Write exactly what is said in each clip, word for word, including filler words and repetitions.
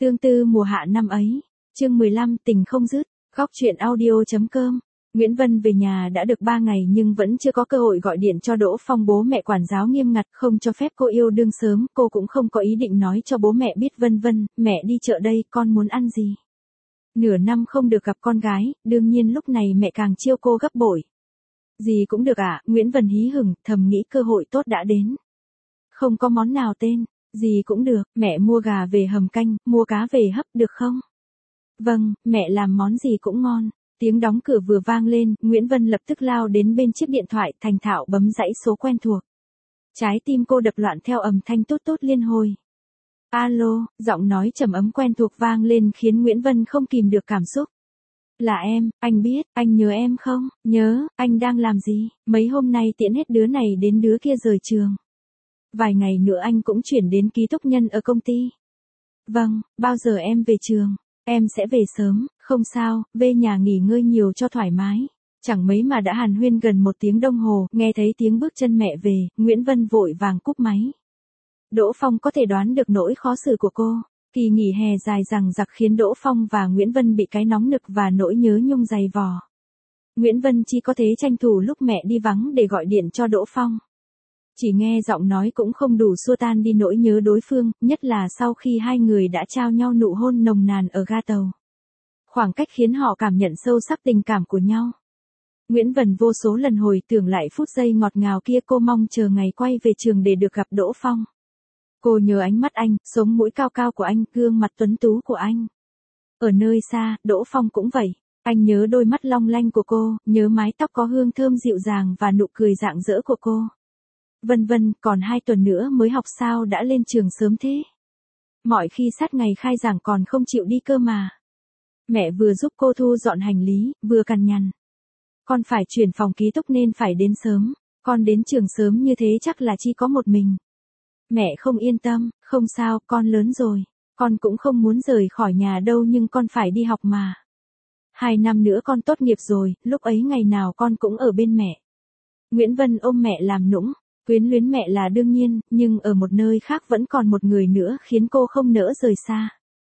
Tương tư mùa hạ năm ấy. Chương mười lăm, tình không dứt. Góc truyện audio.com. Nguyễn Vân về nhà đã được ba ngày nhưng vẫn chưa có cơ hội gọi điện cho Đỗ Phong. Bố mẹ quản giáo nghiêm ngặt không cho phép cô yêu đương sớm, cô cũng không có ý định nói cho bố mẹ biết. Vân Vân, mẹ đi chợ đây, con muốn ăn gì? Nửa năm không được gặp con gái, đương nhiên lúc này mẹ càng chiêu cô gấp bội. Gì cũng được ạ, à? Nguyễn Vân hí hửng, thầm nghĩ cơ hội tốt đã đến. Không có món nào tên, gì cũng được, mẹ mua gà về hầm canh, mua cá về hấp được không? Vâng, mẹ làm món gì cũng ngon. Tiếng đóng cửa vừa vang lên, Nguyễn Vân lập tức lao đến bên chiếc điện thoại, thành thạo bấm dãy số quen thuộc. Trái tim cô đập loạn theo âm thanh tốt tốt liên hồi. Alo, giọng nói trầm ấm quen thuộc vang lên khiến Nguyễn Vân không kìm được cảm xúc. Là em, anh biết, anh nhớ em không? Nhớ, anh đang làm gì? Mấy hôm nay tiễn hết đứa này đến đứa kia rời trường. Vài ngày nữa anh cũng chuyển đến ký túc nhân ở công ty. Vâng, bao giờ em về trường? Em sẽ về sớm, không sao, về nhà nghỉ ngơi nhiều cho thoải mái. Chẳng mấy mà đã hàn huyên gần một tiếng đồng hồ, nghe thấy tiếng bước chân mẹ về, Nguyễn Vân vội vàng cúp máy. Đỗ Phong có thể đoán được nỗi khó xử của cô. Kỳ nghỉ hè dài dằng dặc khiến Đỗ Phong và Nguyễn Vân bị cái nóng nực và nỗi nhớ nhung dày vò. Nguyễn Vân chỉ có thể tranh thủ lúc mẹ đi vắng để gọi điện cho Đỗ Phong. Chỉ nghe giọng nói cũng không đủ xua tan đi nỗi nhớ đối phương, nhất là sau khi hai người đã trao nhau nụ hôn nồng nàn ở ga tàu. Khoảng cách khiến họ cảm nhận sâu sắc tình cảm của nhau. Nguyễn Vân vô số lần hồi tưởng lại phút giây ngọt ngào kia, cô mong chờ ngày quay về trường để được gặp Đỗ Phong. Cô nhớ ánh mắt anh, sống mũi cao cao của anh, gương mặt tuấn tú của anh. Ở nơi xa, Đỗ Phong cũng vậy. Anh nhớ đôi mắt long lanh của cô, nhớ mái tóc có hương thơm dịu dàng và nụ cười rạng rỡ của cô. Vân Vân, còn hai tuần nữa mới học sao đã lên trường sớm thế? Mọi khi sát ngày khai giảng còn không chịu đi cơ mà. Mẹ vừa giúp cô thu dọn hành lý, vừa cằn nhằn. Con phải chuyển phòng ký túc nên phải đến sớm. Con đến trường sớm như thế chắc là chỉ có một mình. Mẹ không yên tâm, không sao, con lớn rồi. Con cũng không muốn rời khỏi nhà đâu nhưng con phải đi học mà. Hai năm nữa con tốt nghiệp rồi, lúc ấy ngày nào con cũng ở bên mẹ. Nguyễn Vân ôm mẹ làm nũng. Quyến luyến mẹ là đương nhiên, nhưng ở một nơi khác vẫn còn một người nữa khiến cô không nỡ rời xa.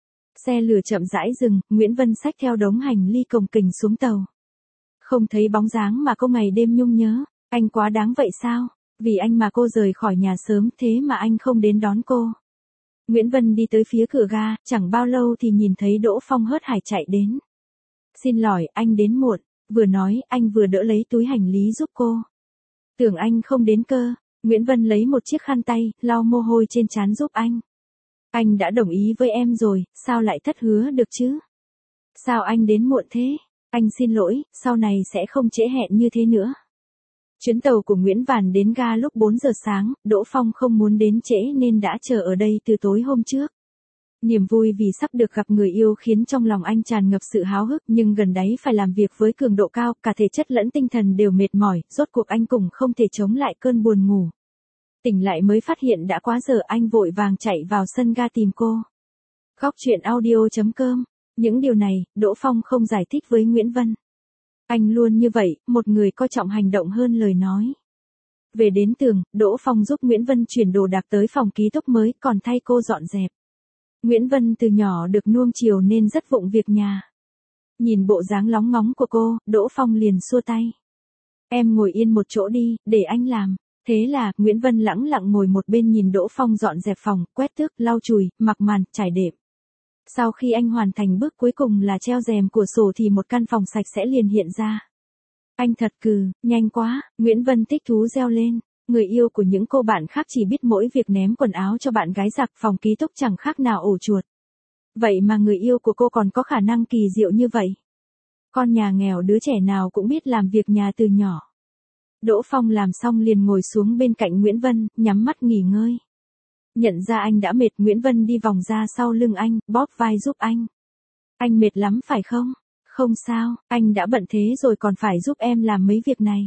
Xe lửa chậm rãi dừng, Nguyễn Vân xách theo đống hành ly cồng kềnh xuống tàu. Không thấy bóng dáng mà cô ngày đêm nhung nhớ, anh quá đáng vậy sao? Vì anh mà cô rời khỏi nhà sớm thế mà anh không đến đón cô. Nguyễn Vân đi tới phía cửa ga, chẳng bao lâu thì nhìn thấy Đỗ Phong hớt hải chạy đến. Xin lỗi, anh đến muộn, vừa nói anh vừa đỡ lấy túi hành lý giúp cô. Tưởng anh không đến cơ. Nguyễn Vân lấy một chiếc khăn tay, lau mồ hôi trên trán giúp anh. Anh đã đồng ý với em rồi, sao lại thất hứa được chứ? Sao anh đến muộn thế? Anh xin lỗi, sau này sẽ không trễ hẹn như thế nữa. Chuyến tàu của Nguyễn Vàn đến ga lúc bốn giờ sáng, Đỗ Phong không muốn đến trễ nên đã chờ ở đây từ tối hôm trước. Niềm vui vì sắp được gặp người yêu khiến trong lòng anh tràn ngập sự háo hức, nhưng gần đấy phải làm việc với cường độ cao, cả thể chất lẫn tinh thần đều mệt mỏi, rốt cuộc anh cũng không thể chống lại cơn buồn ngủ. Tỉnh lại mới phát hiện đã quá giờ, anh vội vàng chạy vào sân ga tìm cô. Góc truyện audio.com. Những điều này, Đỗ Phong không giải thích với Nguyễn Vân. Anh luôn như vậy, một người coi trọng hành động hơn lời nói. Về đến tường, Đỗ Phong giúp Nguyễn Vân chuyển đồ đạc tới phòng ký túc mới, còn thay cô dọn dẹp. Nguyễn Vân từ nhỏ được nuông chiều nên rất vụng việc nhà. Nhìn bộ dáng lóng ngóng của cô, Đỗ Phong liền xua tay. Em ngồi yên một chỗ đi, để anh làm. Thế là, Nguyễn Vân lẳng lặng ngồi một bên nhìn Đỗ Phong dọn dẹp phòng, quét tước, lau chùi, mặc màn, trải đệm. Sau khi anh hoàn thành bước cuối cùng là treo rèm cửa sổ thì một căn phòng sạch sẽ liền hiện ra. Anh thật cừ, nhanh quá, Nguyễn Vân thích thú reo lên. Người yêu của những cô bạn khác chỉ biết mỗi việc ném quần áo cho bạn gái giặt, phòng ký túc chẳng khác nào ổ chuột. Vậy mà người yêu của cô còn có khả năng kỳ diệu như vậy. Con nhà nghèo đứa trẻ nào cũng biết làm việc nhà từ nhỏ. Đỗ Phong làm xong liền ngồi xuống bên cạnh Nguyễn Vân, nhắm mắt nghỉ ngơi. Nhận ra anh đã mệt, Nguyễn Vân đi vòng ra sau lưng anh, bóp vai giúp anh. Anh mệt lắm phải không? Không sao, anh đã bận thế rồi còn phải giúp em làm mấy việc này.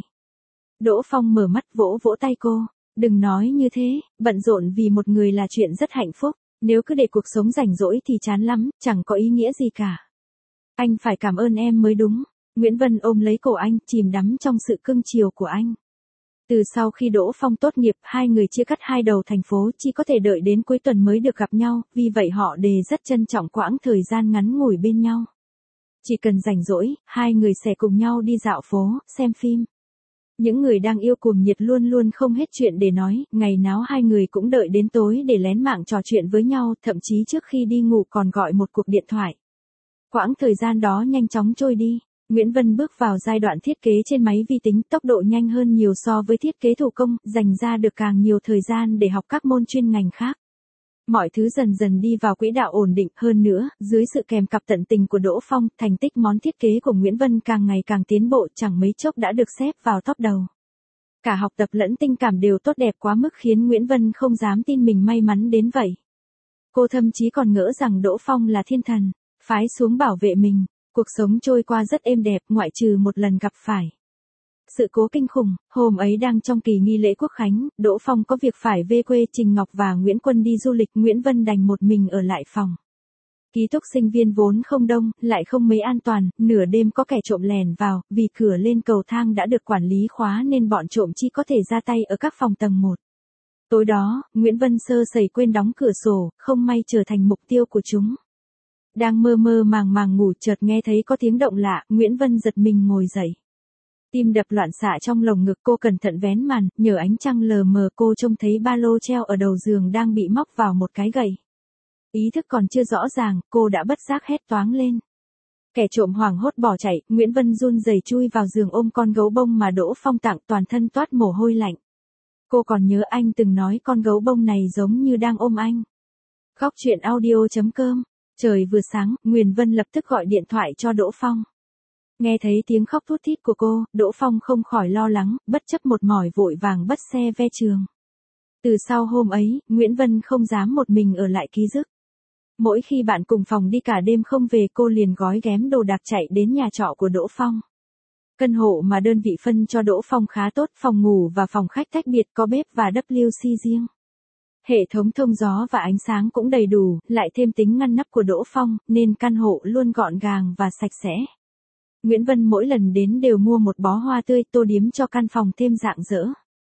Đỗ Phong mở mắt vỗ vỗ tay cô. Đừng nói như thế, bận rộn vì một người là chuyện rất hạnh phúc. Nếu cứ để cuộc sống rảnh rỗi thì chán lắm, chẳng có ý nghĩa gì cả. Anh phải cảm ơn em mới đúng. Nguyễn Vân ôm lấy cổ anh, chìm đắm trong sự cưng chiều của anh. Từ sau khi Đỗ Phong tốt nghiệp, hai người chia cắt hai đầu thành phố, chỉ có thể đợi đến cuối tuần mới được gặp nhau, vì vậy họ đề rất trân trọng quãng thời gian ngắn ngủi bên nhau. Chỉ cần rảnh rỗi, hai người sẽ cùng nhau đi dạo phố, xem phim. Những người đang yêu cuồng nhiệt luôn luôn không hết chuyện để nói, ngày nào hai người cũng đợi đến tối để lén mạng trò chuyện với nhau, thậm chí trước khi đi ngủ còn gọi một cuộc điện thoại. Quãng thời gian đó nhanh chóng trôi đi. Nguyễn Vân bước vào giai đoạn thiết kế trên máy vi tính, tốc độ nhanh hơn nhiều so với thiết kế thủ công, dành ra được càng nhiều thời gian để học các môn chuyên ngành khác. Mọi thứ dần dần đi vào quỹ đạo ổn định, hơn nữa, dưới sự kèm cặp tận tình của Đỗ Phong, thành tích món thiết kế của Nguyễn Vân càng ngày càng tiến bộ, chẳng mấy chốc đã được xếp vào top đầu. Cả học tập lẫn tình cảm đều tốt đẹp quá mức khiến Nguyễn Vân không dám tin mình may mắn đến vậy. Cô thậm chí còn ngỡ rằng Đỗ Phong là thiên thần, phái xuống bảo vệ mình. Cuộc sống trôi qua rất êm đẹp, ngoại trừ một lần gặp phải sự cố kinh khủng. Hôm ấy đang trong kỳ nghi lễ Quốc khánh, Đỗ Phong có việc phải về quê, Trình Ngọc và Nguyễn Quân đi du lịch, Nguyễn Vân đành một mình ở lại phòng. Ký túc sinh viên vốn không đông, lại không mấy an toàn, nửa đêm có kẻ trộm lèn vào, vì cửa lên cầu thang đã được quản lý khóa nên bọn trộm chỉ có thể ra tay ở các phòng tầng một. Tối đó, Nguyễn Vân sơ sẩy quên đóng cửa sổ, không may trở thành mục tiêu của chúng. Đang mơ mơ màng màng ngủ, chợt nghe thấy có tiếng động lạ, Nguyễn Vân giật mình ngồi dậy. Tim đập loạn xạ trong lồng ngực, cô cẩn thận vén màn, nhờ ánh trăng lờ mờ cô trông thấy ba lô treo ở đầu giường đang bị móc vào một cái gậy. Ý thức còn chưa rõ ràng, cô đã bất giác hét toáng lên. Kẻ trộm hoảng hốt bỏ chạy, Nguyễn Vân run rẩy chui vào giường ôm con gấu bông mà Đỗ Phong tặng, toàn thân toát mồ hôi lạnh. Cô còn nhớ anh từng nói con gấu bông này giống như đang ôm anh. Góc truyện audio chấm com. Trời vừa sáng, Nguyễn Vân lập tức gọi điện thoại cho Đỗ Phong. Nghe thấy tiếng khóc thút thít của cô, Đỗ Phong không khỏi lo lắng, bất chấp một mỏi vội vàng bắt xe ve trường. Từ sau hôm ấy, Nguyễn Vân không dám một mình ở lại ký túc. Mỗi khi bạn cùng phòng đi cả đêm không về, cô liền gói ghém đồ đạc chạy đến nhà trọ của Đỗ Phong. Căn hộ mà đơn vị phân cho Đỗ Phong khá tốt, phòng ngủ và phòng khách tách biệt, có bếp và vê kép xê riêng. Hệ thống thông gió và ánh sáng cũng đầy đủ, lại thêm tính ngăn nắp của Đỗ Phong, nên căn hộ luôn gọn gàng và sạch sẽ. Nguyễn Vân mỗi lần đến đều mua một bó hoa tươi, tô điếm cho căn phòng thêm rạng rỡ.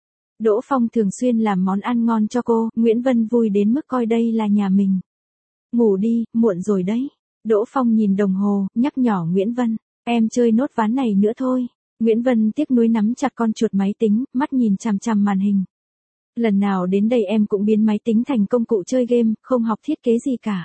Đỗ Phong thường xuyên làm món ăn ngon cho cô, Nguyễn Vân vui đến mức coi đây là nhà mình. Ngủ đi, muộn rồi đấy. Đỗ Phong nhìn đồng hồ, nhắc nhở Nguyễn Vân, em chơi nốt ván này nữa thôi. Nguyễn Vân tiếc nuối nắm chặt con chuột máy tính, mắt nhìn chằm chằm màn hình. Lần nào đến đây em cũng biến máy tính thành công cụ chơi game, không học thiết kế gì cả.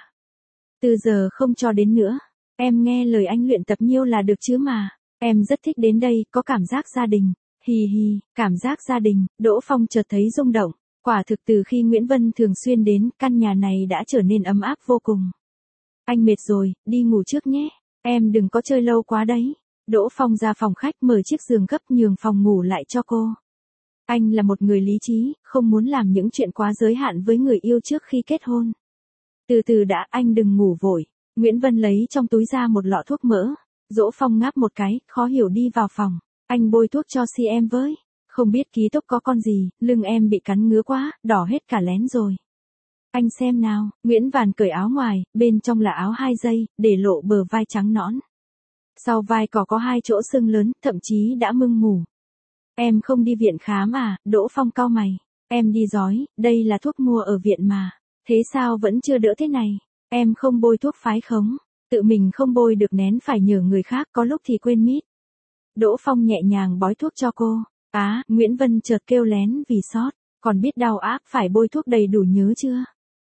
Từ giờ không cho đến nữa. Em nghe lời anh luyện tập nhiêu là được chứ mà. Em rất thích đến đây, có cảm giác gia đình. Hì hì, cảm giác gia đình. Đỗ Phong chợt thấy rung động. Quả thực từ khi Nguyễn Vân thường xuyên đến, căn nhà này đã trở nên ấm áp vô cùng. Anh mệt rồi, đi ngủ trước nhé. Em đừng có chơi lâu quá đấy. Đỗ Phong ra phòng khách mở chiếc giường gấp nhường phòng ngủ lại cho cô. Anh là một người lý trí, không muốn làm những chuyện quá giới hạn với người yêu trước khi kết hôn. Từ từ đã, anh đừng ngủ vội. Nguyễn Vân lấy trong túi ra một lọ thuốc mỡ. Dỗ Phong ngáp một cái, khó hiểu đi vào phòng. Anh bôi thuốc cho si em với. Không biết ký túc có con gì, lưng em bị cắn ngứa quá, đỏ hết cả lén rồi. Anh xem nào, Nguyễn Vàn cởi áo ngoài, bên trong là áo hai dây, để lộ bờ vai trắng nõn. Sau vai cỏ có hai chỗ sưng lớn, thậm chí đã mưng mủ. Em không đi viện khám à? Đỗ Phong cau mày. Em đi rói, đây là thuốc mua ở viện mà. Thế sao vẫn chưa đỡ thế này? Em không bôi thuốc phái khống. Tự mình không bôi được nén phải nhờ người khác, có lúc thì quên mít. Đỗ Phong nhẹ nhàng bói thuốc cho cô. Á, Nguyễn Vân chợt kêu lén vì sót. Còn biết đau ác, phải bôi thuốc đầy đủ nhớ chưa?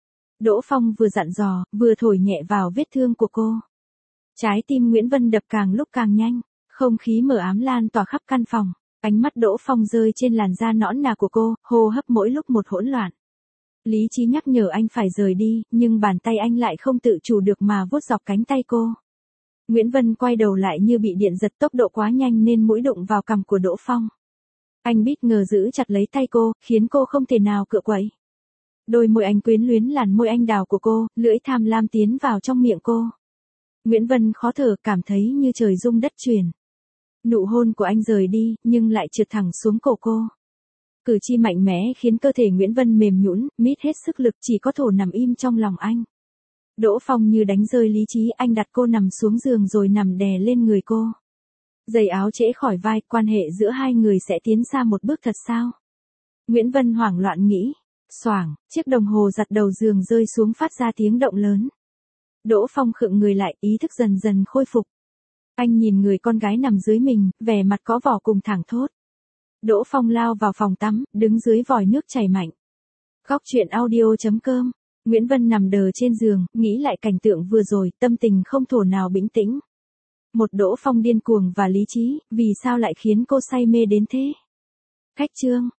Đỗ Phong vừa dặn dò, vừa thổi nhẹ vào vết thương của cô. Trái tim Nguyễn Vân đập càng lúc càng nhanh. Không khí mờ ám lan tỏa khắp căn phòng. Ánh mắt Đỗ Phong rơi trên làn da nõn nà của cô, hô hấp mỗi lúc một hỗn loạn. Lý trí nhắc nhở anh phải rời đi, nhưng bàn tay anh lại không tự chủ được mà vuốt dọc cánh tay cô. Nguyễn Vân quay đầu lại như bị điện giật, tốc độ quá nhanh nên mũi đụng vào cằm của Đỗ Phong. Anh bất ngờ giữ chặt lấy tay cô, khiến cô không thể nào cựa quậy. Đôi môi anh quyến luyến làn môi anh đào của cô, lưỡi tham lam tiến vào trong miệng cô. Nguyễn Vân khó thở, cảm thấy như trời rung đất chuyển. Nụ hôn của anh rời đi, nhưng lại trượt thẳng xuống cổ cô. Cử chỉ mạnh mẽ khiến cơ thể Nguyễn Vân mềm nhũn, mít hết sức lực, chỉ có thổ nằm im trong lòng anh. Đỗ Phong như đánh rơi lý trí, anh đặt cô nằm xuống giường rồi nằm đè lên người cô. Giày áo trễ khỏi vai, quan hệ giữa hai người sẽ tiến xa một bước thật sao? Nguyễn Vân hoảng loạn nghĩ. Xoảng, chiếc đồng hồ giặt đầu giường rơi xuống phát ra tiếng động lớn. Đỗ Phong khựng người lại, ý thức dần dần khôi phục. Anh nhìn người con gái nằm dưới mình, vẻ mặt có vỏ cùng thẳng thốt. Đỗ Phong lao vào phòng tắm, đứng dưới vòi nước chảy mạnh. Góc truyện audio chấm com. Nguyễn Vân nằm đờ trên giường, nghĩ lại cảnh tượng vừa rồi, tâm tình không thổ nào bình tĩnh. Một Đỗ Phong điên cuồng và lý trí, vì sao lại khiến cô say mê đến thế? Khách chương.